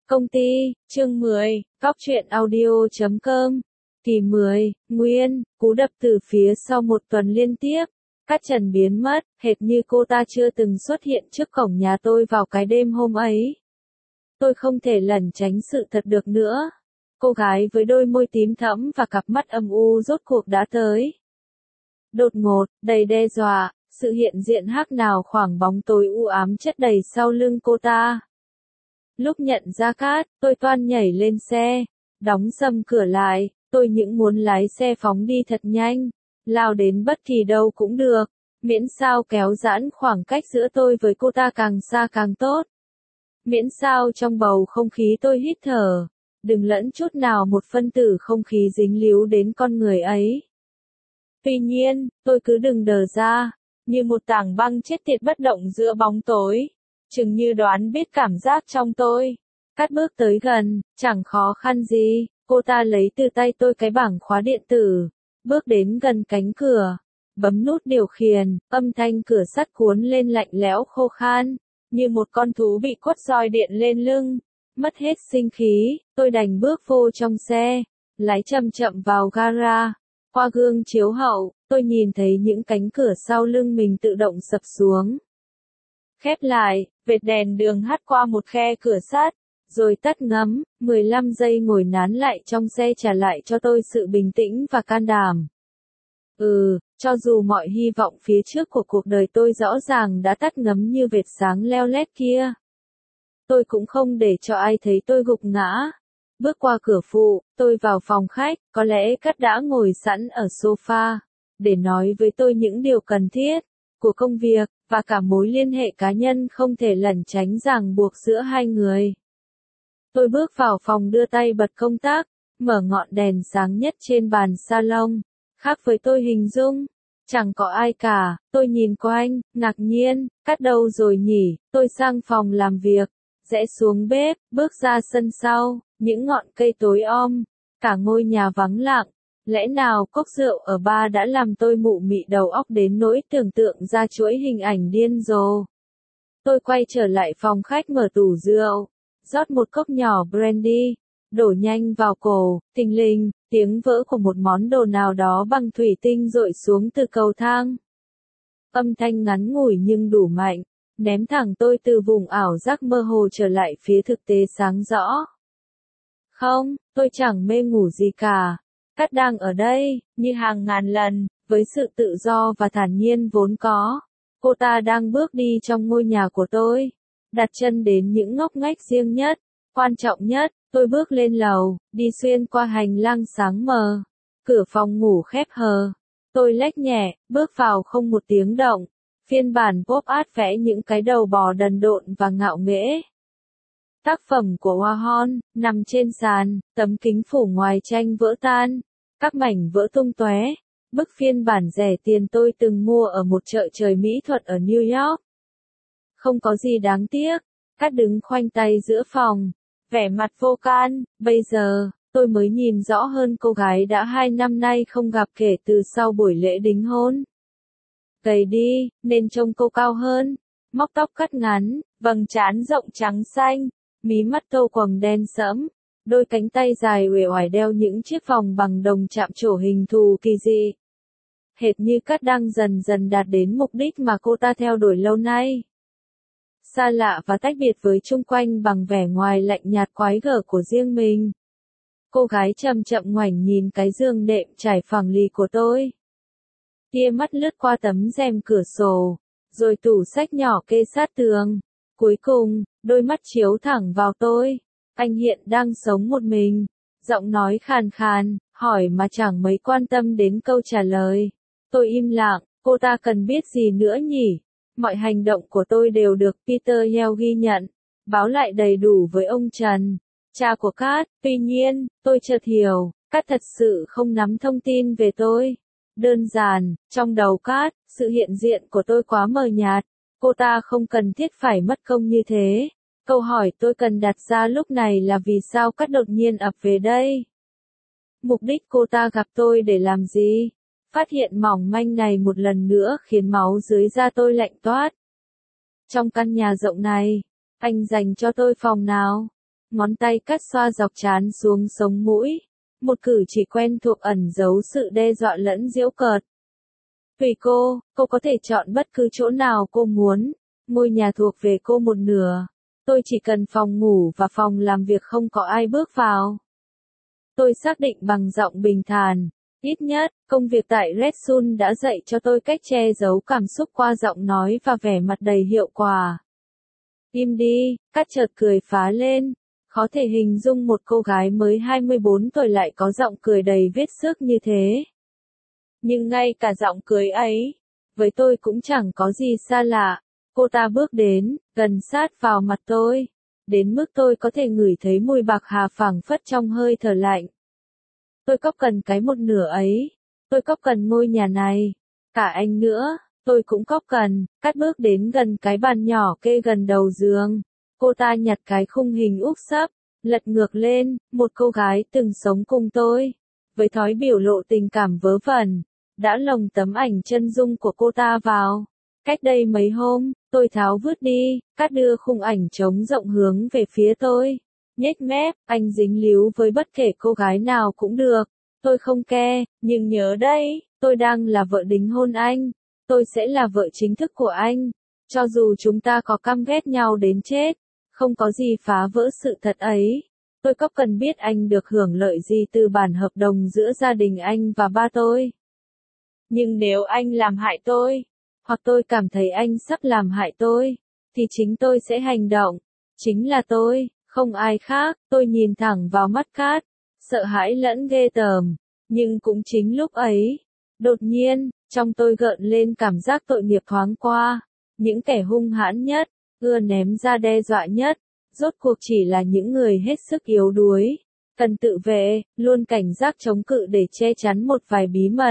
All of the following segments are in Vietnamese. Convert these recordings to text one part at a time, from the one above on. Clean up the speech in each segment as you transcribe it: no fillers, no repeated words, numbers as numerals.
Công ty, chương 10, Cóc truyện audio.com. Kỳ 10, Nguyên, cú đập từ phía sau một tuần liên tiếp. Cát Trần biến mất, hệt như cô ta chưa từng xuất hiện trước cổng nhà tôi vào cái đêm hôm ấy. Tôi không thể lẩn tránh sự thật được nữa. Cô gái với đôi môi tím thẫm và cặp mắt âm u rốt cuộc đã tới. Đột ngột, đầy đe dọa, sự hiện diện hắc nào khoảng bóng tối u ám chất đầy sau lưng cô ta. Lúc nhận ra Cát, tôi toan nhảy lên xe, đóng sầm cửa lại, tôi những muốn lái xe phóng đi thật nhanh, lao đến bất kỳ đâu cũng được, miễn sao kéo giãn khoảng cách giữa tôi với cô ta càng xa càng tốt. Miễn sao trong bầu không khí tôi hít thở, đừng lẫn chút nào một phân tử không khí dính líu đến con người ấy. Tuy nhiên, tôi cứ đừng đờ ra, như một tảng băng chết tiệt bất động giữa bóng tối. Chừng như đoán biết cảm giác trong tôi. Cát bước tới gần, chẳng khó khăn gì, cô ta lấy từ tay tôi cái bảng khóa điện tử, bước đến gần cánh cửa, bấm nút điều khiển, âm thanh cửa sắt cuốn lên lạnh lẽo khô khan, như một con thú bị quất roi điện lên lưng. Mất hết sinh khí, tôi đành bước vô trong xe, lái chậm chậm vào gara. Qua gương chiếu hậu, tôi nhìn thấy những cánh cửa sau lưng mình tự động sập xuống. Khép lại, vệt đèn đường hắt qua một khe cửa sắt, rồi tắt ngấm, 15 giây ngồi nán lại trong xe trả lại cho tôi sự bình tĩnh và can đảm. Cho dù mọi hy vọng phía trước của cuộc đời tôi rõ ràng đã tắt ngấm như vệt sáng leo lét kia. Tôi cũng không để cho ai thấy tôi gục ngã. Bước qua cửa phụ, tôi vào phòng khách, có lẽ Cát đã ngồi sẵn ở sofa, để nói với tôi những điều cần thiết của công việc, và cả mối liên hệ cá nhân không thể lẩn tránh ràng buộc giữa hai người. Tôi bước vào phòng đưa tay bật công tắc, mở ngọn đèn sáng nhất trên bàn salon. Khác với tôi hình dung, chẳng có ai cả, tôi nhìn quanh, ngạc nhiên, Cát đâu rồi nhỉ? Tôi sang phòng làm việc, rẽ xuống bếp, bước ra sân sau, những ngọn cây tối om, cả ngôi nhà vắng lặng. Lẽ nào cốc rượu ở bar đã làm tôi mụ mị đầu óc đến nỗi tưởng tượng ra chuỗi hình ảnh điên rồ. Tôi quay trở lại phòng khách mở tủ rượu, rót một cốc nhỏ brandy, đổ nhanh vào cổ, thình lình, tiếng vỡ của một món đồ nào đó bằng thủy tinh rội xuống từ cầu thang. Âm thanh ngắn ngủi nhưng đủ mạnh, ném thẳng tôi từ vùng ảo giác mơ hồ trở lại phía thực tế sáng rõ. Không, tôi chẳng mê ngủ gì cả. Cát đang ở đây, như hàng ngàn lần, với sự tự do và thản nhiên vốn có. Cô ta đang bước đi trong ngôi nhà của tôi, đặt chân đến những ngóc ngách riêng nhất. Quan trọng nhất, tôi bước lên lầu, đi xuyên qua hành lang sáng mờ. Cửa phòng ngủ khép hờ. Tôi lách nhẹ, bước vào không một tiếng động. Phiên bản pop art vẽ những cái đầu bò đần độn và ngạo nghễ. Tác phẩm của Warhol, nằm trên sàn, tấm kính phủ ngoài tranh vỡ tan, các mảnh vỡ tung tóe. Bức phiên bản rẻ tiền tôi từng mua ở một chợ trời mỹ thuật ở New York. Không có gì đáng tiếc. Cát đứng khoanh tay giữa phòng, vẻ mặt vô can. Bây giờ, tôi mới nhìn rõ hơn cô gái đã 2 năm nay không gặp kể từ sau buổi lễ đính hôn. Gầy đi, nên trông cô cao hơn. Móc tóc cắt ngắn, vầng trán rộng trắng xanh, mí mắt tô quầng đen sẫm, đôi cánh tay dài uể oải đeo những chiếc vòng bằng đồng chạm trổ hình thù kỳ dị. Hệt như Cát đang dần dần đạt đến mục đích mà cô ta theo đuổi lâu nay. Xa lạ và tách biệt với chung quanh bằng vẻ ngoài lạnh nhạt quái gở của riêng mình. Cô gái chậm chậm ngoảnh nhìn cái giường đệm trải phẳng lì của tôi. Tia mắt lướt qua tấm rèm cửa sổ, rồi tủ sách nhỏ kê sát tường. Cuối cùng, đôi mắt chiếu thẳng vào tôi. Anh hiện đang sống một mình. Giọng nói khàn khàn, hỏi mà chẳng mấy quan tâm đến câu trả lời. Tôi im lặng, cô ta cần biết gì nữa nhỉ? Mọi hành động của tôi đều được Peter Yale ghi nhận, báo lại đầy đủ với ông Trần, cha của Cát. Tuy nhiên, tôi chợt hiểu, Cát thật sự không nắm thông tin về tôi. Đơn giản, trong đầu Cát, sự hiện diện của tôi quá mờ nhạt. Cô ta không cần thiết phải mất công như thế. Câu hỏi tôi cần đặt ra lúc này là vì sao Cát đột nhiên ập về đây? Mục đích cô ta gặp tôi để làm gì? Phát hiện mỏng manh này một lần nữa khiến máu dưới da tôi lạnh toát. Trong căn nhà rộng này, anh dành cho tôi phòng nào? ngón tay cắt xoa dọc trán xuống sống mũi. Một cử chỉ quen thuộc ẩn giấu sự đe dọa lẫn giễu cợt. Tùy cô có thể chọn bất cứ chỗ nào cô muốn. Ngôi nhà thuộc về cô một nửa. Tôi chỉ cần phòng ngủ và phòng làm việc không có ai bước vào. Tôi xác định bằng giọng bình thản. Ít nhất, công việc tại Red Sun đã dạy cho tôi cách che giấu cảm xúc qua giọng nói và vẻ mặt đầy hiệu quả. Im đi, Cát chợt cười phá lên. Khó thể hình dung một cô gái mới 24 tuổi lại có giọng cười đầy vết xước như thế. Nhưng ngay cả giọng cười ấy, với tôi cũng chẳng có gì xa lạ. Cô ta bước đến, gần sát vào mặt tôi, đến mức tôi có thể ngửi thấy mùi bạc hà phảng phất trong hơi thở lạnh. Tôi có cần cái một nửa ấy. Tôi có cần ngôi nhà này. Cả anh nữa, tôi cũng có cần. Cát bước đến gần cái bàn nhỏ kê gần đầu giường. Cô ta nhặt cái khung hình úp sấp, lật ngược lên, một cô gái từng sống cùng tôi. Với thói biểu lộ tình cảm vớ vẩn, đã lồng tấm ảnh chân dung của cô ta vào. Cách đây mấy hôm, tôi tháo vứt đi, Cát đưa khung ảnh trống rộng hướng về phía tôi. Nhếch mép, anh dính líu với bất kể cô gái nào cũng được. Tôi không care, nhưng nhớ đây, tôi đang là vợ đính hôn anh. Tôi sẽ là vợ chính thức của anh. Cho dù chúng ta có căm ghét nhau đến chết, không có gì phá vỡ sự thật ấy. Tôi có cần biết anh được hưởng lợi gì từ bản hợp đồng giữa gia đình anh và ba tôi. Nhưng nếu anh làm hại tôi, hoặc tôi cảm thấy anh sắp làm hại tôi, thì chính tôi sẽ hành động. Chính là tôi, không ai khác. Tôi nhìn thẳng vào mắt Cát, sợ hãi lẫn ghê tởm. Nhưng cũng chính lúc ấy, đột nhiên, trong tôi gợn lên cảm giác tội nghiệp thoáng qua. Những kẻ hung hãn nhất, ưa ném ra đe dọa nhất, rốt cuộc chỉ là những người hết sức yếu đuối, cần tự vệ, luôn cảnh giác chống cự để che chắn một vài bí mật.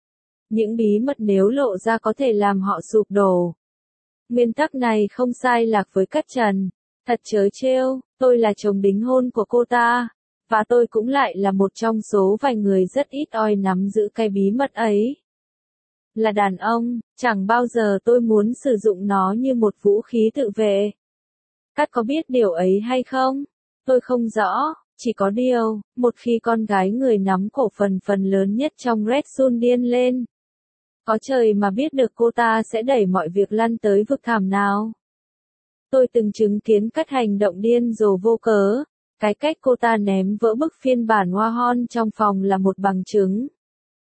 Những bí mật nếu lộ ra có thể làm họ sụp đổ. Nguyên tắc này không sai lạc với Cát Trần. Thật trớ trêu, tôi là chồng đính hôn của cô ta, và tôi cũng lại là một trong số vài người rất ít oi nắm giữ cái bí mật ấy. Là đàn ông, chẳng bao giờ tôi muốn sử dụng nó như một vũ khí tự vệ. Cát có biết điều ấy hay không? Tôi không rõ, chỉ có điều, một khi con gái người nắm cổ phần lớn nhất trong Red Sun điên lên. Có trời mà biết được cô ta sẽ đẩy mọi việc lăn tới vực thẳm nào. Tôi từng chứng kiến Cát hành động điên rồ vô cớ. Cái cách cô ta ném vỡ bức phiên bản Warhol trong phòng là một bằng chứng.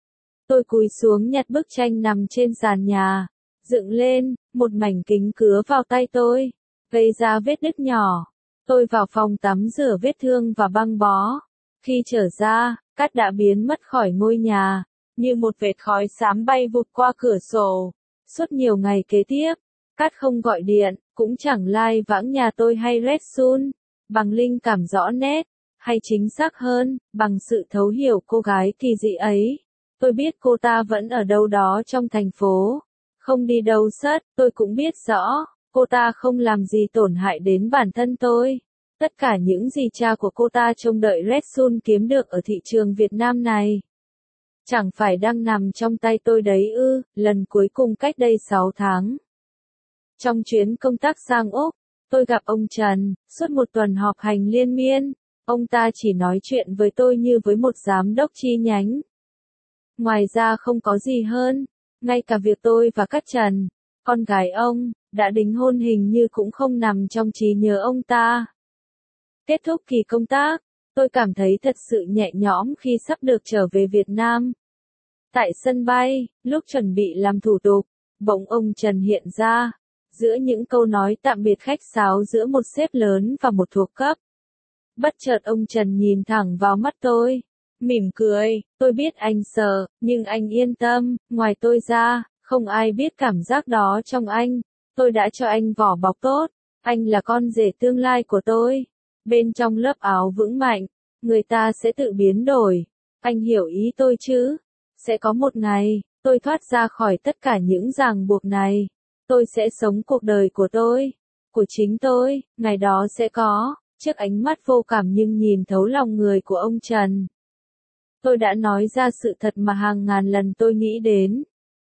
Tôi cúi xuống nhặt bức tranh nằm trên sàn nhà, dựng lên, một mảnh kính cứa vào tay tôi, gây ra vết đứt nhỏ. Tôi vào phòng tắm rửa vết thương và băng bó. Khi trở ra, Cát đã biến mất khỏi ngôi nhà, như một vệt khói xám bay vụt qua cửa sổ. Suốt nhiều ngày kế tiếp, Cát không gọi điện, cũng chẳng lai vãng nhà tôi hay Red Sun, bằng linh cảm rõ nét, hay chính xác hơn, bằng sự thấu hiểu cô gái kỳ dị ấy. Tôi biết cô ta vẫn ở đâu đó trong thành phố, không đi đâu sất. Tôi cũng biết rõ, cô ta không làm gì tổn hại đến bản thân tôi. Tất cả những gì cha của cô ta trông đợi Red Sun kiếm được ở thị trường Việt Nam này, chẳng phải đang nằm trong tay tôi đấy ư? Lần cuối cùng cách đây 6 tháng. Trong chuyến công tác sang Úc, tôi gặp ông Trần, suốt một tuần họp hành liên miên. Ông ta chỉ nói chuyện với tôi như với một giám đốc chi nhánh. Ngoài ra không có gì hơn, ngay cả việc tôi và Cát Trần, con gái ông, đã đính hôn hình như cũng không nằm trong trí nhớ ông ta. Kết thúc kỳ công tác, tôi cảm thấy thật sự nhẹ nhõm khi sắp được trở về Việt Nam. Tại sân bay, lúc chuẩn bị làm thủ tục, bỗng ông Trần hiện ra, giữa những câu nói tạm biệt khách sáo giữa một sếp lớn và một thuộc cấp. Bất chợt ông Trần nhìn thẳng vào mắt tôi, mỉm cười. Tôi biết anh sợ, nhưng anh yên tâm, ngoài tôi ra, không ai biết cảm giác đó trong anh. Tôi đã cho anh vỏ bọc tốt, anh là con rể tương lai của tôi. Bên trong lớp áo vững mạnh, người ta sẽ tự biến đổi. Anh hiểu ý tôi chứ? Sẽ có một ngày, tôi thoát ra khỏi tất cả những ràng buộc này. Tôi sẽ sống cuộc đời của tôi, của chính tôi. Ngày đó sẽ có. Trước ánh mắt vô cảm nhưng nhìn thấu lòng người của ông Trần, tôi đã nói ra sự thật mà hàng ngàn lần tôi nghĩ đến.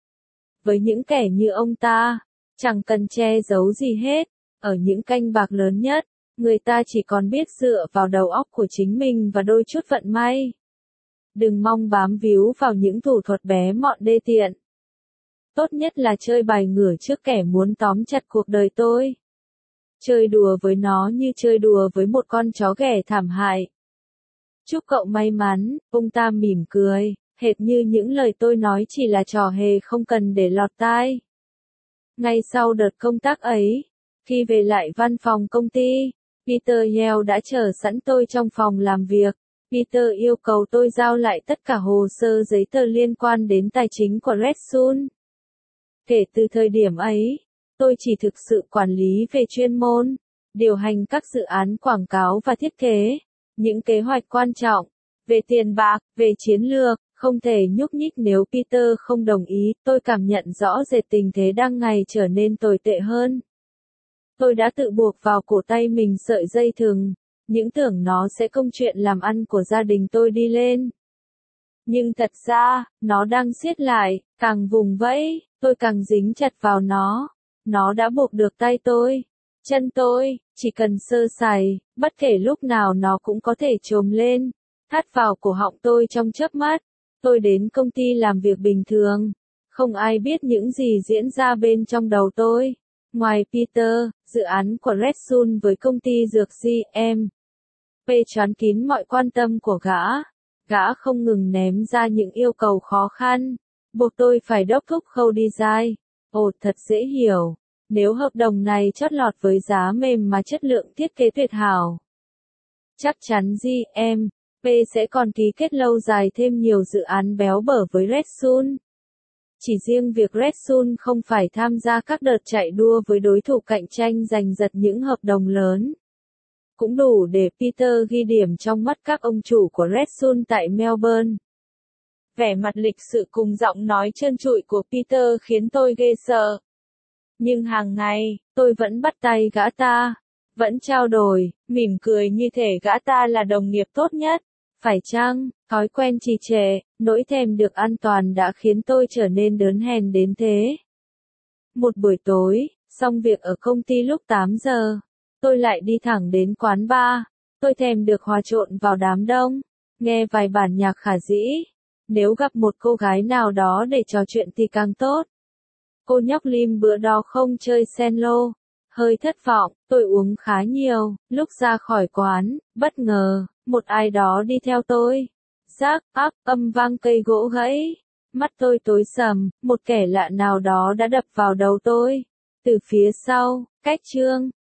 Với những kẻ như ông ta, chẳng cần che giấu gì hết, ở những canh bạc lớn nhất, Người ta chỉ còn biết dựa vào đầu óc của chính mình và đôi chút vận may. Đừng mong bám víu vào những thủ thuật bé mọn đê tiện. Tốt nhất là chơi bài ngửa trước kẻ muốn tóm chặt cuộc đời tôi. Chơi đùa với nó như chơi đùa với một con chó ghẻ thảm hại. Chúc cậu may mắn, ông ta mỉm cười, hệt như những lời tôi nói chỉ là trò hề không cần để lọt tai. Ngay sau đợt công tác ấy, khi về lại văn phòng công ty, Peter Yale đã chờ sẵn tôi trong phòng làm việc. Peter yêu cầu tôi giao lại tất cả hồ sơ giấy tờ liên quan đến tài chính của Red Sun. Kể từ thời điểm ấy, tôi chỉ thực sự quản lý về chuyên môn, điều hành các dự án quảng cáo và thiết kế, những kế hoạch quan trọng, về tiền bạc, về chiến lược, không thể nhúc nhích nếu Peter không đồng ý. Tôi cảm nhận rõ rệt tình thế đang ngày trở nên tồi tệ hơn. Tôi đã tự buộc vào cổ tay mình sợi dây thừng, những tưởng nó sẽ công chuyện làm ăn của gia đình tôi đi lên. Nhưng thật ra, nó đang siết lại, càng vùng vẫy, tôi càng dính chặt vào nó. Nó đã buộc được tay tôi, chân tôi, chỉ cần sơ sài, bất kể lúc nào nó cũng có thể chồm lên, thắt vào cổ họng tôi trong chớp mắt. Tôi đến công ty làm việc bình thường, không ai biết những gì diễn ra bên trong đầu tôi. Ngoài Peter, dự án của Red Sun với công ty dược GM P choán kín mọi quan tâm của gã. Gã không ngừng ném ra những yêu cầu khó khăn, buộc tôi phải đốc thúc khâu design. Ồ, thật dễ hiểu. Nếu hợp đồng này chót lọt với giá mềm mà chất lượng thiết kế tuyệt hảo, chắc chắn GM P sẽ còn ký kết lâu dài thêm nhiều dự án béo bở với Red Sun. Chỉ riêng việc Red Sun không phải tham gia các đợt chạy đua với đối thủ cạnh tranh giành giật những hợp đồng lớn, cũng đủ để Peter ghi điểm trong mắt các ông chủ của Red Sun tại Melbourne. Vẻ mặt lịch sự cùng giọng nói trơn trụi của Peter khiến tôi ghê sợ. Nhưng hàng ngày, tôi vẫn bắt tay gã ta, vẫn trao đổi, mỉm cười như thể gã ta là đồng nghiệp tốt nhất. Phải chăng, thói quen trì trệ, nỗi thèm được an toàn đã khiến tôi trở nên đớn hèn đến thế? Một buổi tối, xong việc ở công ty lúc 8 giờ, tôi lại đi thẳng đến quán bar. Tôi thèm được hòa trộn vào đám đông, nghe vài bản nhạc khả dĩ. Nếu gặp một cô gái nào đó để trò chuyện thì càng tốt. Cô nhóc Lim bữa đó không chơi cello. Hơi thất vọng, tôi uống khá nhiều. Lúc ra khỏi quán, bất ngờ, một ai đó đi theo tôi. Rác, ác, âm vang cây gỗ gãy. Mắt tôi tối sầm, một kẻ lạ nào đó đã đập vào đầu tôi. Từ phía sau, cách chương.